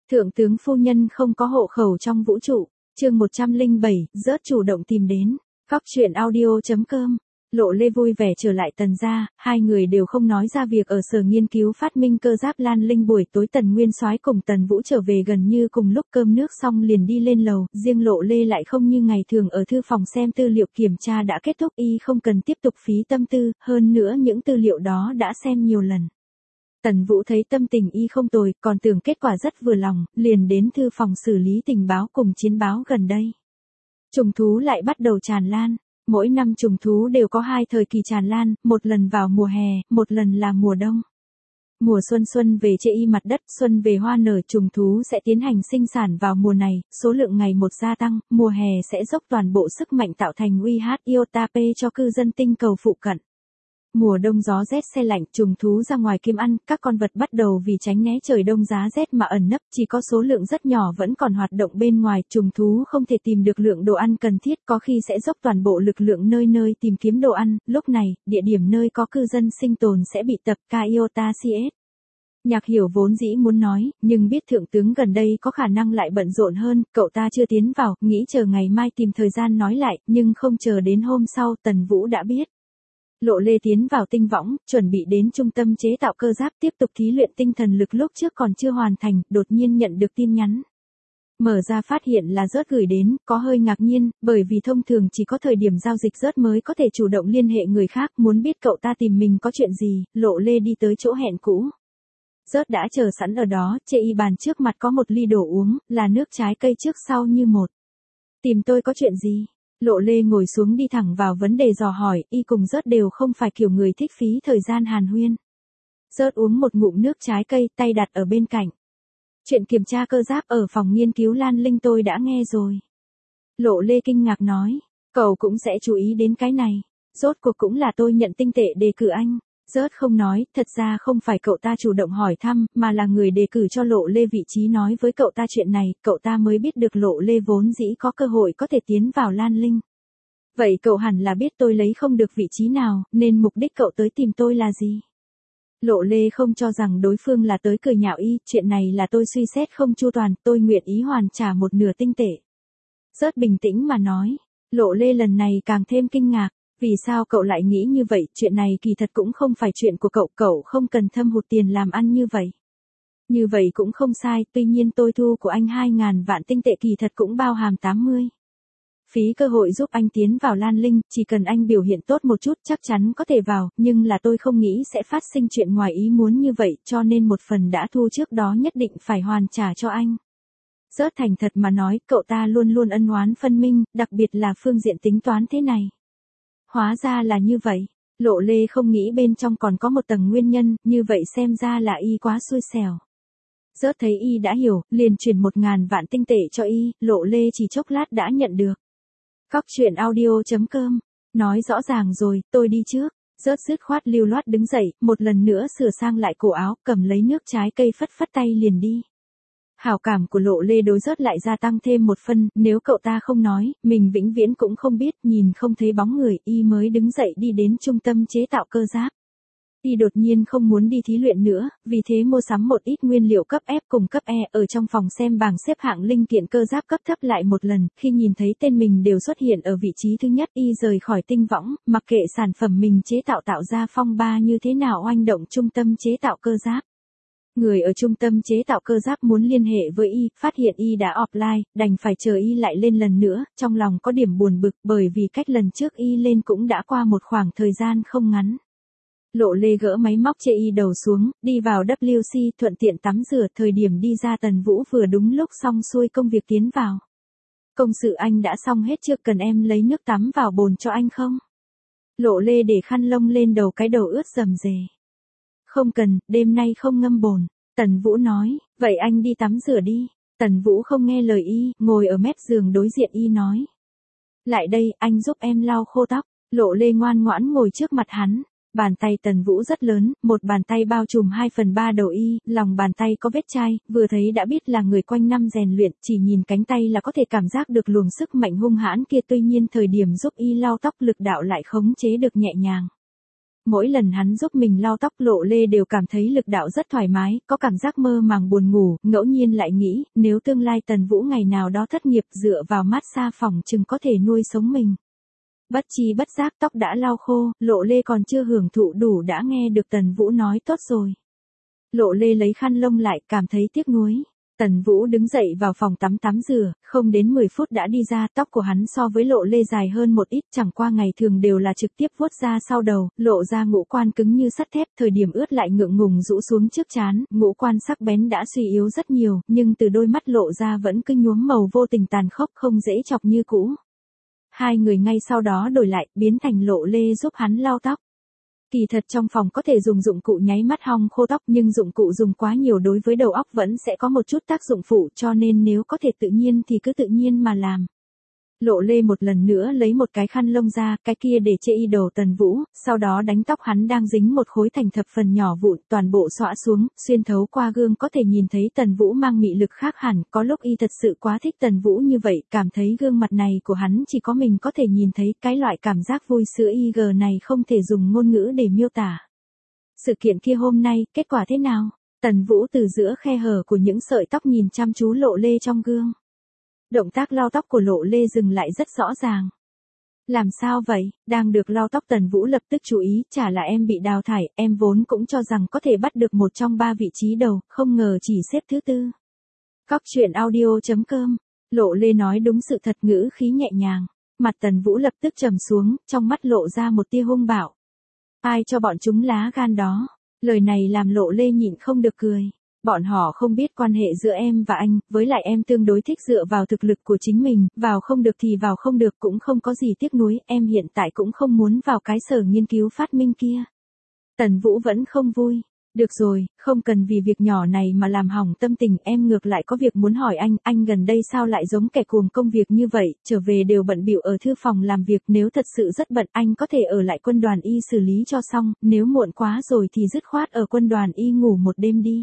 Thượng tướng phu nhân không có hộ khẩu trong vũ trụ. Chương 107, rớt chủ động tìm đến. Góc truyện audio.com. Lộ Lê vui vẻ trở lại Tần gia, hai người đều không nói ra việc ở sở nghiên cứu phát minh cơ giáp Lan Linh. Buổi tối Tần Nguyên Soái cùng Tần Vũ trở về gần như cùng lúc, cơm nước xong liền đi lên lầu, riêng Lộ Lê lại không như ngày thường ở thư phòng xem tư liệu. Kiểm tra đã kết thúc, y không cần tiếp tục phí tâm tư, hơn nữa những tư liệu đó đã xem nhiều lần. Tần Vũ thấy tâm tình y không tồi, còn tưởng kết quả rất vừa lòng, liền đến thư phòng xử lý tình báo cùng chiến báo gần đây. Trùng thú lại bắt đầu tràn lan. Mỗi năm trùng thú đều có hai thời kỳ tràn lan, một lần vào mùa hè, một lần là mùa đông. Mùa xuân về chệ y mặt đất, xuân về hoa nở, trùng thú sẽ tiến hành sinh sản vào mùa này, số lượng ngày một gia tăng, mùa hè sẽ dốc toàn bộ sức mạnh tạo thành uy hát iota P cho cư dân tinh cầu phụ cận. Mùa đông gió rét se lạnh, trùng thú ra ngoài kiếm ăn, các con vật bắt đầu vì tránh né trời đông giá rét mà ẩn nấp, chỉ có số lượng rất nhỏ vẫn còn hoạt động bên ngoài. Trùng thú không thể tìm được lượng đồ ăn cần thiết, có khi sẽ dốc toàn bộ lực lượng nơi nơi tìm kiếm đồ ăn, lúc này, địa điểm nơi có cư dân sinh tồn sẽ bị tập Iota CS. Nhạc Hiểu vốn dĩ muốn nói, nhưng biết thượng tướng gần đây có khả năng lại bận rộn hơn, cậu ta chưa tiến vào, nghĩ chờ ngày mai tìm thời gian nói lại, nhưng không chờ đến hôm sau, Tần Vũ đã biết. Lộ Lê tiến vào tinh võng, chuẩn bị đến trung tâm chế tạo cơ giáp tiếp tục thí luyện tinh thần lực, lúc trước còn chưa hoàn thành, đột nhiên nhận được tin nhắn. Mở ra phát hiện là rớt gửi đến, có hơi ngạc nhiên, bởi vì thông thường chỉ có thời điểm giao dịch rớt mới có thể chủ động liên hệ người khác, muốn biết cậu ta tìm mình có chuyện gì, Lộ Lê đi tới chỗ hẹn cũ. Rớt đã chờ sẵn ở đó, chệ y bàn trước mặt có một ly đồ uống, là nước trái cây trước sau như một. Tìm tôi có chuyện gì? Lộ Lê ngồi xuống đi thẳng vào vấn đề dò hỏi, y cùng rớt đều không phải kiểu người thích phí thời gian hàn huyên. Rớt uống một ngụm nước trái cây, tay đặt ở bên cạnh. Chuyện kiểm tra cơ giáp ở phòng nghiên cứu Lan Linh tôi đã nghe rồi. Lộ Lê kinh ngạc nói, cậu cũng sẽ chú ý đến cái này. Rốt cuộc cũng là tôi nhận tinh tệ đề cử anh. Rớt không nói, thật ra không phải cậu ta chủ động hỏi thăm, mà là người đề cử cho Lộ Lê vị trí, nói với cậu ta chuyện này, cậu ta mới biết được Lộ Lê vốn dĩ có cơ hội có thể tiến vào Lan Linh. Vậy cậu hẳn là biết tôi lấy không được vị trí nào, nên mục đích cậu tới tìm tôi là gì? Lộ Lê không cho rằng đối phương là tới cười nhạo y, chuyện này là tôi suy xét không chu toàn, tôi nguyện ý hoàn trả một nửa tinh tệ. Rớt bình tĩnh mà nói, Lộ Lê lần này càng thêm kinh ngạc. Vì sao cậu lại nghĩ như vậy, chuyện này kỳ thật cũng không phải chuyện của cậu, cậu không cần thâm hụt tiền làm ăn như vậy. Như vậy cũng không sai, tuy nhiên tôi thu của anh 2.000 vạn tinh tệ kỳ thật cũng bao hàm 80. Phí cơ hội giúp anh tiến vào Lan Linh, chỉ cần anh biểu hiện tốt một chút chắc chắn có thể vào, nhưng là tôi không nghĩ sẽ phát sinh chuyện ngoài ý muốn như vậy, cho nên một phần đã thu trước đó nhất định phải hoàn trả cho anh. Rớt thành thật mà nói, cậu ta luôn luôn ân oán phân minh, đặc biệt là phương diện tính toán thế này. Hóa ra là như vậy, Lộ Lê không nghĩ bên trong còn có một tầng nguyên nhân, như vậy xem ra là y quá xui xẻo. Rớt thấy y đã hiểu, liền chuyển 1.000 vạn tinh tệ cho y, Lộ Lê chỉ chốc lát đã nhận được. Góc truyện audio.com, nói rõ ràng rồi, tôi đi trước. Rớt dứt khoát lưu loát đứng dậy, một lần nữa sửa sang lại cổ áo, cầm lấy nước trái cây phất phất tay liền đi. Hảo cảm của Lộ Lê đối rớt lại gia tăng thêm một phân, nếu cậu ta không nói, mình vĩnh viễn cũng không biết, nhìn không thấy bóng người, y mới đứng dậy đi đến trung tâm chế tạo cơ giáp. Y đột nhiên không muốn đi thí luyện nữa, vì thế mua sắm một ít nguyên liệu cấp F cùng cấp E, ở trong phòng xem bảng xếp hạng linh kiện cơ giáp cấp thấp lại một lần, khi nhìn thấy tên mình đều xuất hiện ở vị trí thứ nhất, y rời khỏi tinh võng, mặc kệ sản phẩm mình chế tạo tạo ra phong ba như thế nào oanh động trung tâm chế tạo cơ giáp. Người ở trung tâm chế tạo cơ giáp muốn liên hệ với y, phát hiện y đã offline, đành phải chờ y lại lên lần nữa, trong lòng có điểm buồn bực bởi vì cách lần trước y lên cũng đã qua một khoảng thời gian không ngắn. Lộ Lê gỡ máy móc chê y đầu xuống, đi vào WC thuận tiện tắm rửa, thời điểm đi ra Tần Vũ vừa đúng lúc xong xuôi công việc tiến vào. Công sự anh đã xong hết chưa, cần em lấy nước tắm vào bồn cho anh không? Lộ Lê để khăn lông lên đầu, cái đầu ướt rầm rề. Không cần, đêm nay không ngâm bồn. Tần Vũ nói, vậy anh đi tắm rửa đi. Tần Vũ không nghe lời y, ngồi ở mép giường đối diện y nói. Lại đây, anh giúp em lau khô tóc. Lộ Lê ngoan ngoãn ngồi trước mặt hắn. Bàn tay Tần Vũ rất lớn, một bàn tay bao trùm 2/3 đầu y, lòng bàn tay có vết chai, vừa thấy đã biết là người quanh năm rèn luyện, chỉ nhìn cánh tay là có thể cảm giác được luồng sức mạnh hung hãn kia, tuy nhiên thời điểm giúp y lau tóc lực đạo lại khống chế được nhẹ nhàng. Mỗi lần hắn giúp mình lau tóc Lộ Lê đều cảm thấy lực đạo rất thoải mái, có cảm giác mơ màng buồn ngủ, ngẫu nhiên lại nghĩ, nếu tương lai Tần Vũ ngày nào đó thất nghiệp dựa vào massage phòng chừng có thể nuôi sống mình. Bất chi bất giác tóc đã lau khô, Lộ Lê còn chưa hưởng thụ đủ đã nghe được Tần Vũ nói tốt rồi. Lộ Lê lấy khăn lông lại, cảm thấy tiếc nuối. Tần Vũ đứng dậy vào phòng tắm tắm rửa, không đến 10 phút đã đi ra, tóc của hắn so với Lộ Lê dài hơn một ít, chẳng qua ngày thường đều là trực tiếp vuốt ra sau đầu, lộ ra ngũ quan cứng như sắt thép, thời điểm ướt lại ngượng ngùng rũ xuống trước trán, ngũ quan sắc bén đã suy yếu rất nhiều, nhưng từ đôi mắt lộ ra vẫn cứ nhuốm màu vô tình tàn khốc, không dễ chọc như cũ. Hai người ngay sau đó đổi lại, biến thành Lộ Lê giúp hắn lau tóc. Kỳ thật trong phòng có thể dùng dụng cụ nháy mắt hong khô tóc, nhưng dụng cụ dùng quá nhiều đối với đầu óc vẫn sẽ có một chút tác dụng phụ, cho nên nếu có thể tự nhiên thì cứ tự nhiên mà làm. Lộ Lê một lần nữa lấy một cái khăn lông ra, cái kia để che y đồ Tần Vũ, sau đó đánh tóc hắn đang dính một khối thành thập phần nhỏ vụn, toàn bộ xõa xuống, xuyên thấu qua gương có thể nhìn thấy Tần Vũ mang mị lực khác hẳn, có lúc y thật sự quá thích Tần Vũ như vậy, cảm thấy gương mặt này của hắn chỉ có mình có thể nhìn thấy, cái loại cảm giác vui sữa IG này không thể dùng ngôn ngữ để miêu tả. Sự kiện kia hôm nay, kết quả thế nào? Tần Vũ từ giữa khe hở của những sợi tóc nhìn chăm chú Lộ Lê trong gương. Động tác lau tóc của Lộ Lê dừng lại rất rõ ràng. Làm sao vậy? Đang được lau tóc Tần Vũ lập tức chú ý, chả là em bị đào thải, em vốn cũng cho rằng có thể bắt được một trong 3 vị trí đầu, không ngờ chỉ xếp thứ 4. Cóc truyện audio.com. Lộ Lê nói đúng sự thật, ngữ khí nhẹ nhàng. Mặt Tần Vũ lập tức trầm xuống, trong mắt lộ ra một tia hung bạo. Ai cho bọn chúng lá gan đó? Lời này làm Lộ Lê nhịn không được cười. Bọn họ không biết quan hệ giữa em và anh, với lại em tương đối thích dựa vào thực lực của chính mình, vào không được thì vào không được cũng không có gì tiếc nuối, em hiện tại cũng không muốn vào cái sở nghiên cứu phát minh kia. Tần Vũ vẫn không vui. Được rồi, không cần vì việc nhỏ này mà làm hỏng tâm tình, em ngược lại có việc muốn hỏi anh gần đây sao lại giống kẻ cuồng công việc như vậy, trở về đều bận bịu ở thư phòng làm việc, nếu thật sự rất bận anh có thể ở lại quân đoàn y xử lý cho xong, nếu muộn quá rồi thì dứt khoát ở quân đoàn y ngủ một đêm đi.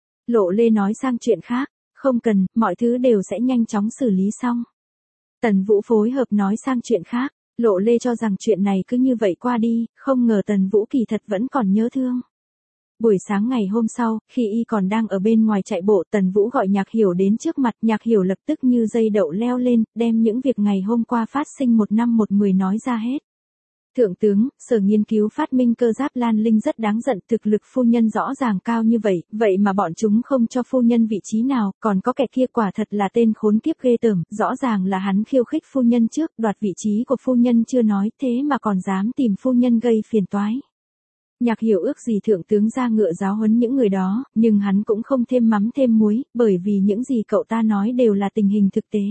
Lộ Lê nói sang chuyện khác, không cần, mọi thứ đều sẽ nhanh chóng xử lý xong. Tần Vũ phối hợp nói sang chuyện khác, Lộ Lê cho rằng chuyện này cứ như vậy qua đi, không ngờ Tần Vũ kỳ thật vẫn còn nhớ thương. Buổi sáng ngày hôm sau, khi y còn đang ở bên ngoài chạy bộ, Tần Vũ gọi Nhạc Hiểu đến trước mặt, Nhạc Hiểu lập tức như dây đậu leo lên, đem những việc ngày hôm qua phát sinh 1 năm 1 10 nói ra hết. Thượng tướng, sở nghiên cứu phát minh cơ giáp Lan Linh rất đáng giận, thực lực phu nhân rõ ràng cao như vậy, vậy mà bọn chúng không cho phu nhân vị trí nào, còn có kẻ kia quả thật là tên khốn kiếp ghê tởm, rõ ràng là hắn khiêu khích phu nhân trước, đoạt vị trí của phu nhân chưa nói, thế mà còn dám tìm phu nhân gây phiền toái. Nhạc Hiểu ước gì thượng tướng ra ngựa giáo huấn những người đó, nhưng hắn cũng không thêm mắm thêm muối, bởi vì những gì cậu ta nói đều là tình hình thực tế.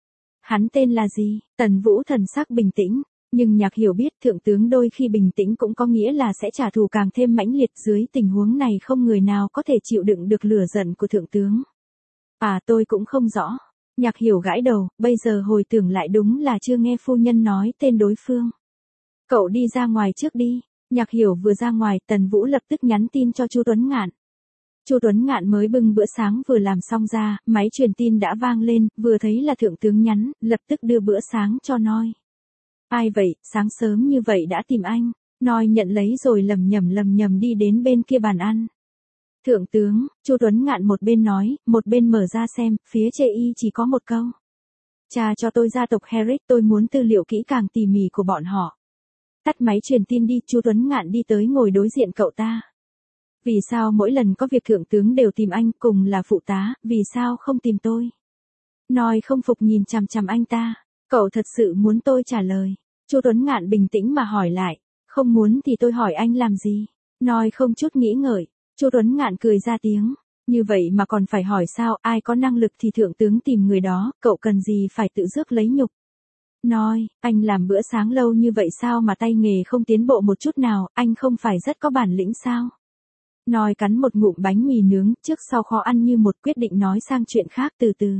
Hắn tên là gì? Tần Vũ thần sắc bình tĩnh. Nhưng Nhạc Hiểu biết thượng tướng đôi khi bình tĩnh cũng có nghĩa là sẽ trả thù càng thêm mãnh liệt, dưới tình huống này không người nào có thể chịu đựng được lửa giận của thượng tướng. À tôi cũng không rõ. Nhạc Hiểu gãi đầu, bây giờ hồi tưởng lại đúng là chưa nghe phu nhân nói tên đối phương. Cậu đi ra ngoài trước đi. Nhạc Hiểu vừa ra ngoài, Tần Vũ lập tức nhắn tin cho Chu Tuấn Ngạn. Chu Tuấn Ngạn mới bưng bữa sáng vừa làm xong ra, máy truyền tin đã vang lên, vừa thấy là thượng tướng nhắn, lập tức đưa bữa sáng cho Noi. Ai vậy, sáng sớm như vậy đã tìm anh. Noi nhận lấy rồi lầm nhầm đi đến bên kia bàn ăn. Thượng tướng, Chu Tuấn Ngạn một bên nói, một bên mở ra xem, phía chê y chỉ có một câu. Tra cho tôi gia tộc Herrick, tôi muốn tư liệu kỹ càng tỉ mỉ của bọn họ. Tắt máy truyền tin đi, Chu Tuấn Ngạn đi tới ngồi đối diện cậu ta. Vì sao mỗi lần có việc thượng tướng đều tìm anh, cùng là phụ tá, vì sao không tìm tôi? Noi không phục nhìn chằm chằm anh ta. Cậu thật sự muốn tôi trả lời? Chu Tuấn Ngạn bình tĩnh mà hỏi lại. Không muốn thì tôi hỏi anh làm gì? Noi không chút nghĩ ngợi. Chu Tuấn Ngạn cười ra tiếng. Như vậy mà còn phải hỏi sao, ai có năng lực thì thượng tướng tìm người đó, cậu cần gì phải tự rước lấy nhục? Noi, anh làm bữa sáng lâu như vậy sao mà tay nghề không tiến bộ một chút nào, anh không phải rất có bản lĩnh sao? Noi cắn một ngụm bánh mì nướng, trước sau khó ăn như một, quyết định nói sang chuyện khác từ từ.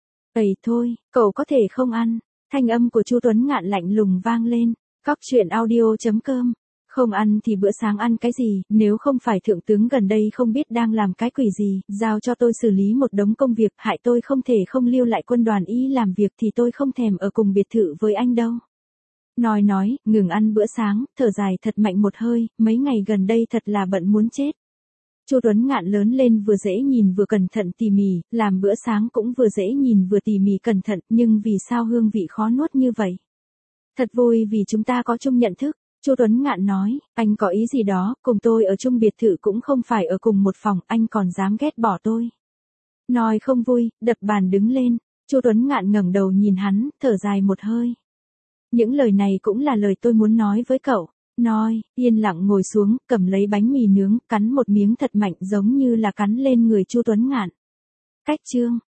Ây thôi, cậu có thể không ăn. Thanh âm của Chu Tuấn Ngạn lạnh lùng vang lên. Cóc truyện audio.com. Không ăn thì bữa sáng ăn cái gì, nếu không phải thượng tướng gần đây không biết đang làm cái quỷ gì, giao cho tôi xử lý một đống công việc, hại tôi không thể không lưu lại quân đoàn y làm việc thì tôi không thèm ở cùng biệt thự với anh đâu. Nói, ngừng ăn bữa sáng, thở dài thật mạnh một hơi, mấy ngày gần đây thật là bận muốn chết. Chu Tuấn Ngạn lớn lên vừa dễ nhìn vừa cẩn thận tỉ mỉ, làm bữa sáng cũng vừa dễ nhìn vừa tỉ mỉ cẩn thận, nhưng vì sao hương vị khó nuốt như vậy? Thật vui vì chúng ta có chung nhận thức. Chu Tuấn Ngạn nói, anh có ý gì đó, cùng tôi ở chung biệt thự cũng không phải ở cùng một phòng, anh còn dám ghét bỏ tôi. Nói không vui, đập bàn đứng lên. Chu Tuấn Ngạn ngẩng đầu nhìn hắn, thở dài một hơi. Những lời này cũng là lời tôi muốn nói với cậu. Nói, yên lặng ngồi xuống, cầm lấy bánh mì nướng, cắn một miếng thật mạnh giống như là cắn lên người Chu Tuấn Ngạn. Cách chương